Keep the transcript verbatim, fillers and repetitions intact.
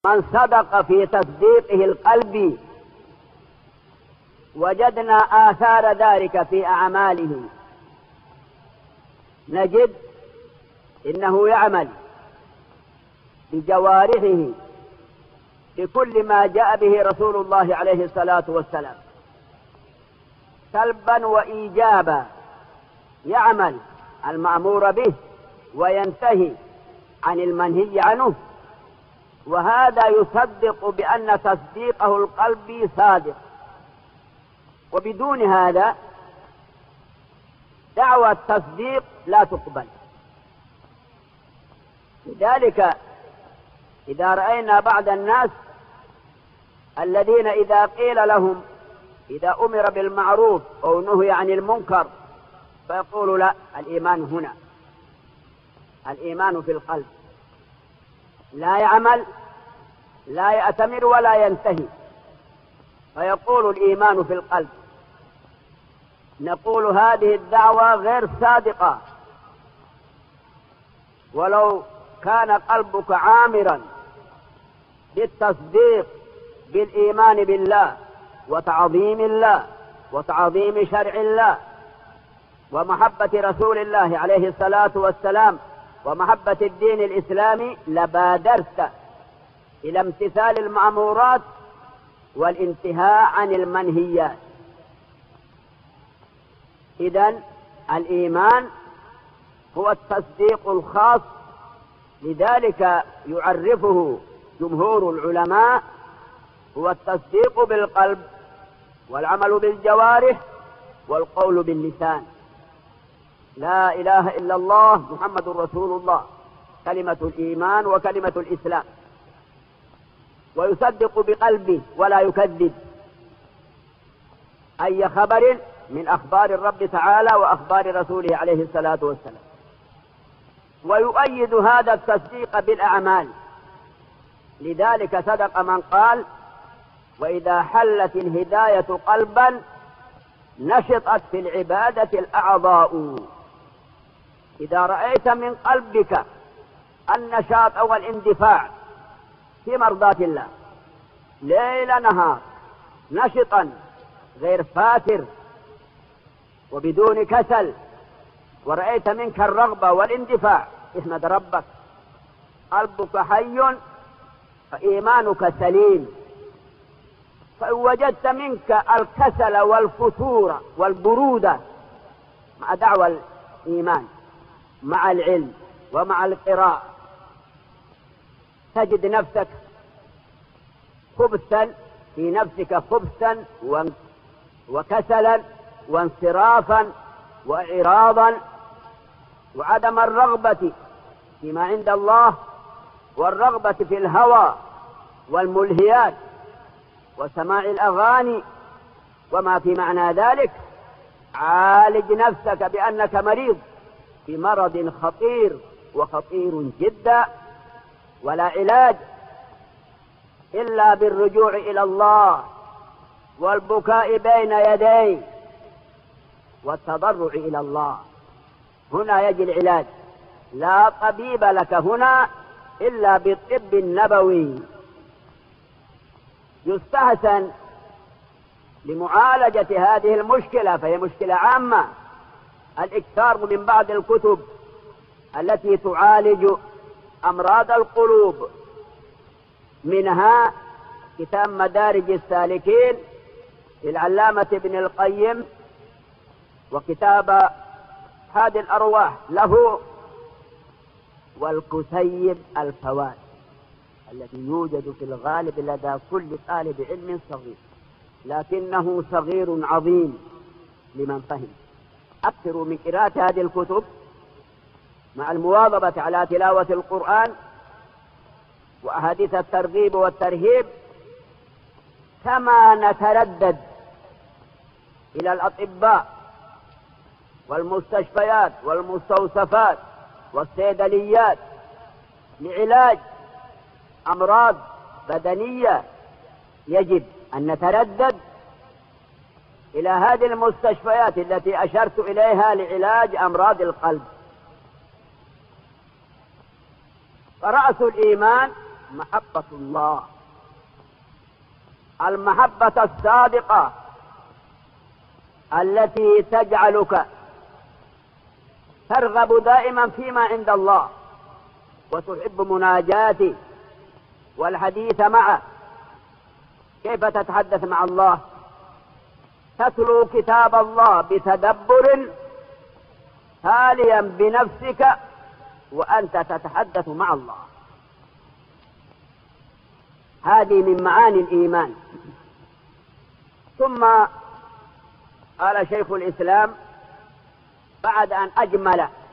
من صدق في تصديقه القلبي وجدنا آثار ذلك في أعماله. نجد إنه يعمل بجوارحه بكل ما جاء به رسول الله عليه الصلاة والسلام سلبا وإيجابا، يعمل المأمور به وينتهي عن المنهي عنه، وهذا يصدق بأن تصديقه القلبي صادق. وبدون هذا دعوى التصديق لا تقبل. لذلك إذا رأينا بعض الناس الذين إذا قيل لهم، إذا أمر بالمعروف أو نهي عن المنكر، فيقول لا، الإيمان هنا، الإيمان في القلب، لا يعمل، لا يأتمر ولا ينتهي، فيقول الإيمان في القلب. نقول هذه الدعوة غير صادقة. ولو كان قلبك عامرا بالتصديق بالإيمان بالله وتعظيم الله وتعظيم شرع الله ومحبة رسول الله عليه الصلاة والسلام ومحبة الدين الإسلامي، لبادرت إلى امتثال المأمورات والانتهاء عن المنهيات. إذن الإيمان هو التصديق الخاص، لذلك يعرفه جمهور العلماء هو التصديق بالقلب والعمل بالجوارح والقول باللسان. لا إله إلا الله محمد رسول الله، كلمة الإيمان وكلمة الإسلام. ويصدق بقلبه ولا يكذب أي خبر من أخبار الرب تعالى وأخبار رسوله عليه الصلاة والسلام. ويؤيد هذا التصديق بالأعمال. لذلك صدق من قال: وإذا حلت الهداية قلبا نشطت في العبادة الأعضاء. إذا رأيت من قلبك النشاط أو الاندفاع في مرضاة الله ليل نهار، نشطا غير فاتر وبدون كسل، ورأيت منك الرغبة والاندفاع، احمد ربك. قلبك حي فإيمانك سليم. فإن وجدت منك الكسل والفتور والبرودة مع دعوى الإيمان مع العلم ومع القراءة، تجد نفسك خبثا في نفسك، خبثا وكسلا وانصرافا وإعراضا وعدم الرغبة فيما عند الله والرغبة في الهوى والملهيات وسماع الأغاني وما في معنى ذلك. عالج نفسك بأنك مريض بمرض خطير وخطير جدا، ولا علاج إلا بالرجوع إلى الله والبكاء بين يديه والتضرع إلى الله. هنا يجي العلاج. لا طبيب لك هنا إلا بالطب النبوي. يستحسن لمعالجة هذه المشكلة، فهي مشكلة عامة، الإكثار من بعض الكتب التي تعالج أمراض القلوب. منها كتاب مدارج السالكين للعلامة ابن القيم، وكتاب هادي الأرواح له، والكتيب الفوائد الذي يوجد في الغالب لدى كل طالب علم صغير، لكنه صغير عظيم لمن فهم. أكثروا من قراءة هذه الكتب مع المواظبة على تلاوة القرآن وأحاديث الترغيب والترهيب، كما نتردد إلى الأطباء والمستشفيات والمستوصفات والصيدليات لعلاج أمراض بدنية، يجب أن نتردد إلى هذه المستشفيات التي أشرت إليها لعلاج أمراض القلب. فرأس الإيمان محبة الله، المحبة الصادقة التي تجعلك ترغب دائما فيما عند الله وتحب مناجاته والحديث معه. كيف تتحدث مع الله؟ تتلو كتاب الله بتدبر تاليا بنفسك وأنت تتحدث مع الله. هذه من معاني الإيمان. ثم قال شيخ الإسلام بعد أن أجمل